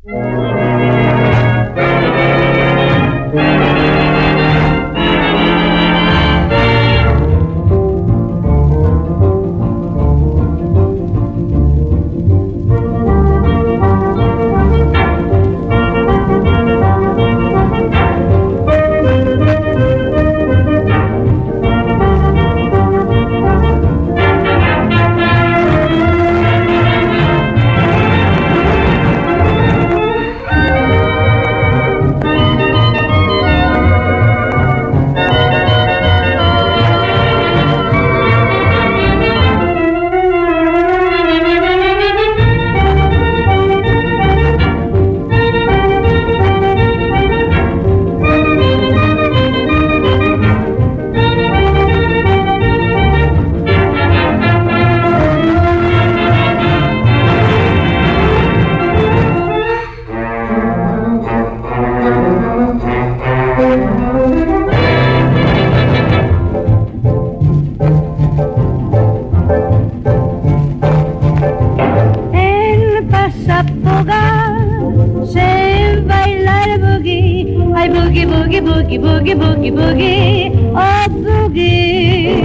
boogie, boogie, boogie, boogie, oh boogie.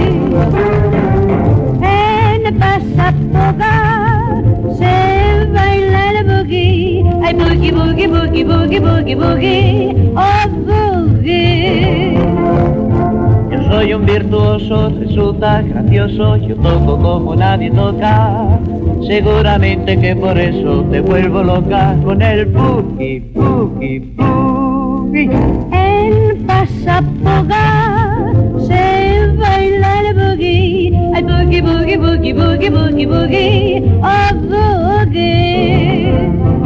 En Pasapoga se baila el boogie, ay boogie, boogie, boogie, boogie, boogie, boogie, oh boogie. Yo soy un virtuoso, resulta gracioso, yo toco como nadie toca. Seguramente que por eso te vuelvo loca con el boogie, boogie, boogie. En Pasapoga se baila el boogie, ay boogie, boogie, boogie, boogie, boogie, boogie, oh boogie.